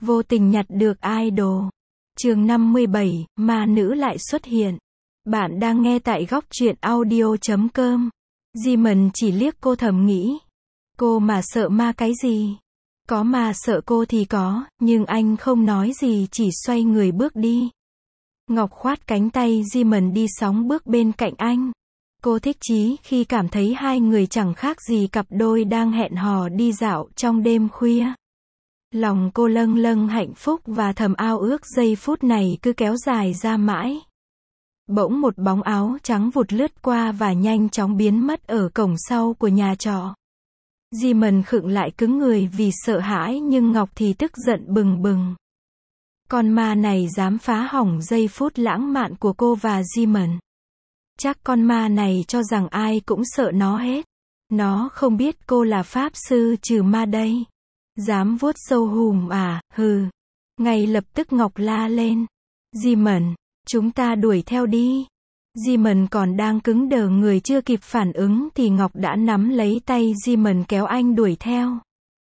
Vô tình nhặt được idol. Chương 57, ma nữ lại xuất hiện. Bạn đang nghe tại góc truyện audio.com. Simon chỉ liếc cô thầm nghĩ. Cô mà sợ ma cái gì? Có mà sợ cô thì có, nhưng anh không nói gì chỉ xoay người bước đi. Ngọc khoát cánh tay Simon đi sóng bước bên cạnh anh. Cô thích chí khi cảm thấy hai người chẳng khác gì cặp đôi đang hẹn hò đi dạo trong đêm khuya. Lòng cô lâng lâng hạnh phúc và thầm ao ước giây phút này cứ kéo dài ra mãi. Bỗng một bóng áo trắng vụt lướt qua và nhanh chóng biến mất ở cổng sau của nhà trọ. Simon khựng lại cứng người vì sợ hãi nhưng Ngọc thì tức giận bừng bừng. Con ma này dám phá hỏng giây phút lãng mạn của cô và Simon. Chắc con ma này cho rằng ai cũng sợ nó hết. Nó không biết cô là pháp sư trừ ma đây. Dám vuốt sâu hùm à, hừ. Ngay lập tức Ngọc la lên. Simon, chúng ta đuổi theo đi. Simon còn đang cứng đờ người chưa kịp phản ứng thì Ngọc đã nắm lấy tay Simon kéo anh đuổi theo.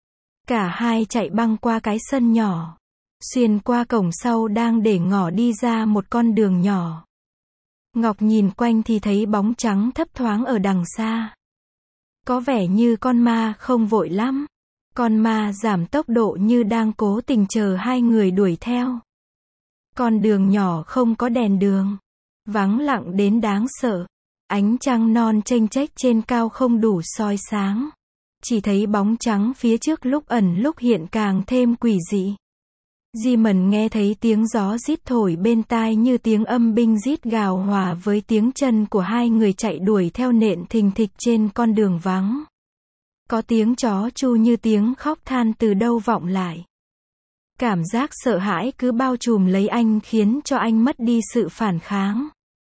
Cả hai chạy băng qua cái sân nhỏ. Xuyên qua cổng sau đang để ngỏ đi ra một con đường nhỏ. Ngọc nhìn quanh thì thấy bóng trắng thấp thoáng ở đằng xa. Có vẻ như con ma không vội lắm. Con ma giảm tốc độ như đang cố tình chờ hai người đuổi theo. Con đường nhỏ không có đèn đường. Vắng lặng đến đáng sợ. Ánh trăng non chênh chếch trên cao không đủ soi sáng. Chỉ thấy bóng trắng phía trước lúc ẩn lúc hiện càng thêm quỷ dị. Simon nghe thấy tiếng gió rít thổi bên tai như tiếng âm binh rít gào hòa với tiếng chân của hai người chạy đuổi theo nện thình thịch trên con đường vắng. Có tiếng chó chu như tiếng khóc than từ đâu vọng lại. Cảm giác sợ hãi cứ bao trùm lấy anh khiến cho anh mất đi sự phản kháng.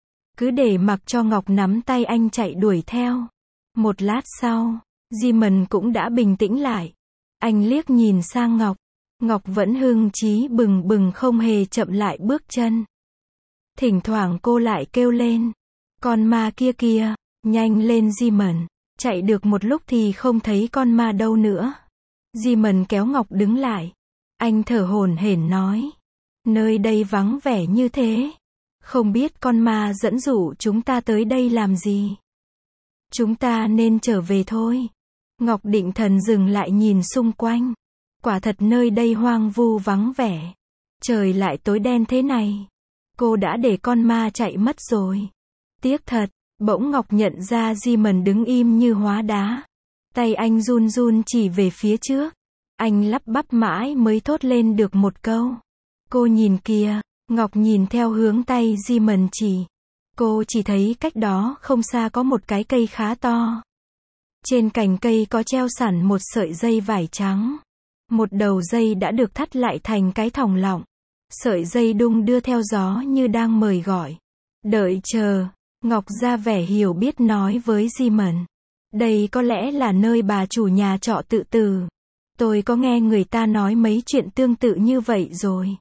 Cứ để mặc cho Ngọc nắm tay anh chạy đuổi theo. Một lát sau, Simon cũng đã bình tĩnh lại. Anh liếc nhìn sang Ngọc. Ngọc vẫn hưng chí bừng bừng không hề chậm lại bước chân. Thỉnh thoảng cô lại kêu lên. Con ma kia kìa, nhanh lên Simon. Chạy được một lúc thì không thấy con ma đâu nữa. Simon kéo Ngọc đứng lại. Anh thở hổn hển nói. Nơi đây vắng vẻ như thế. Không biết con ma dẫn dụ chúng ta tới đây làm gì. Chúng ta nên trở về thôi. Ngọc định thần dừng lại nhìn xung quanh. Quả thật nơi đây hoang vu vắng vẻ. Trời lại tối đen thế này. Cô đã để con ma chạy mất rồi. Tiếc thật. Bỗng Ngọc nhận ra Simon đứng im như hóa đá. Tay anh run run chỉ về phía trước. Anh lắp bắp mãi mới thốt lên được một câu. Cô nhìn kìa. Ngọc nhìn theo hướng tay Simon chỉ. Cô chỉ thấy cách đó không xa có một cái cây khá to. Trên cành cây có treo sẵn một sợi dây vải trắng. Một đầu dây đã được thắt lại thành cái thòng lọng. Sợi dây đung đưa theo gió như đang mời gọi. Đợi chờ. Ngọc ra vẻ hiểu biết nói với Simon. Đây có lẽ là nơi bà chủ nhà trọ tự tử. Tôi có nghe người ta nói mấy chuyện tương tự như vậy rồi.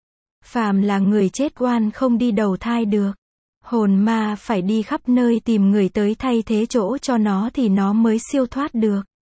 Phàm là người chết oan không đi đầu thai được. Hồn ma phải đi khắp nơi tìm người tới thay thế chỗ cho nó thì nó mới siêu thoát được.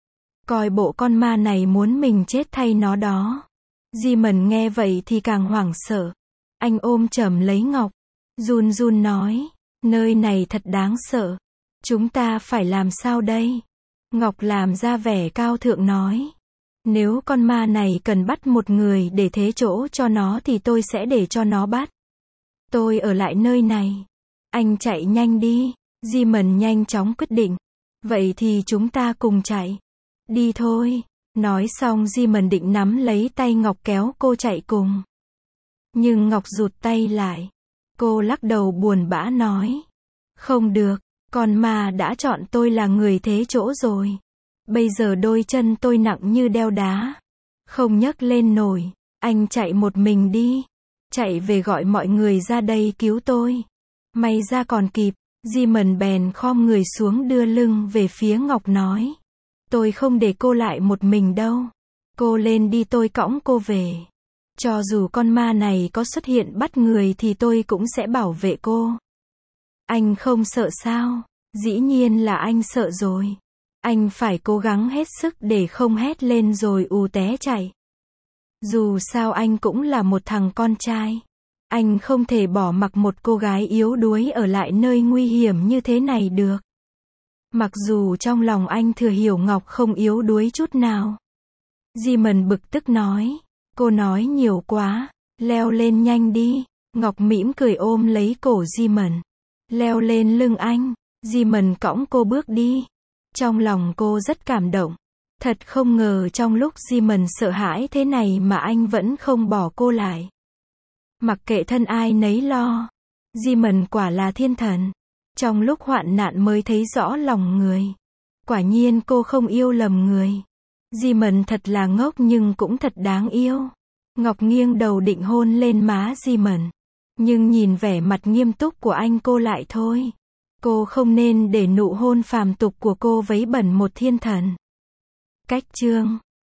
Coi bộ con ma này muốn mình chết thay nó đó. Simon nghe vậy thì càng hoảng sợ. Anh ôm chầm lấy Ngọc. Run run nói. Nơi này thật đáng sợ. Chúng ta phải làm sao đây? Ngọc làm ra vẻ cao thượng nói. Nếu con ma này cần bắt một người để thế chỗ cho nó thì tôi sẽ để cho nó bắt. Tôi ở lại nơi này. Anh chạy nhanh đi. Simon nhanh chóng quyết định. Vậy thì chúng ta cùng chạy. Đi thôi. Nói xong Simon định nắm lấy tay Ngọc kéo cô chạy cùng. Nhưng Ngọc rụt tay lại. Cô lắc đầu buồn bã nói. Không được, con ma đã chọn tôi là người thế chỗ rồi. Bây giờ đôi chân tôi nặng như đeo đá. Không nhấc lên nổi. Anh chạy một mình đi. Chạy về gọi mọi người ra đây cứu tôi. May ra còn kịp. Simon bèn khom người xuống đưa lưng về phía Ngọc nói. Tôi không để cô lại một mình đâu. Cô lên đi tôi cõng cô về. Cho dù con ma này có xuất hiện bắt người thì tôi cũng sẽ bảo vệ cô. Anh không sợ sao? Dĩ nhiên là anh sợ rồi. Anh phải cố gắng hết sức để không hét lên rồi ù té chạy. Dù sao anh cũng là một thằng con trai. Anh không thể bỏ mặc một cô gái yếu đuối ở lại nơi nguy hiểm như thế này được. Mặc dù trong lòng anh thừa hiểu Ngọc không yếu đuối chút nào. Simon bực tức nói. Cô nói nhiều quá. Leo lên nhanh đi. Ngọc mỉm cười ôm lấy cổ Simon. Leo lên lưng anh. Simon cõng cô bước đi. Trong lòng cô rất cảm động. Thật không ngờ trong lúc Simon sợ hãi thế này mà anh vẫn không bỏ cô lại. Mặc kệ thân ai nấy lo. Simon quả là thiên thần. Trong lúc hoạn nạn mới thấy rõ lòng người. Quả nhiên cô không yêu lầm người. Simon thật là ngốc nhưng cũng thật đáng yêu. Ngọc nghiêng đầu định hôn lên má Simon. Nhưng nhìn vẻ mặt nghiêm túc của anh cô lại thôi. Cô không nên để nụ hôn phàm tục của cô vấy bẩn một thiên thần. Cách chương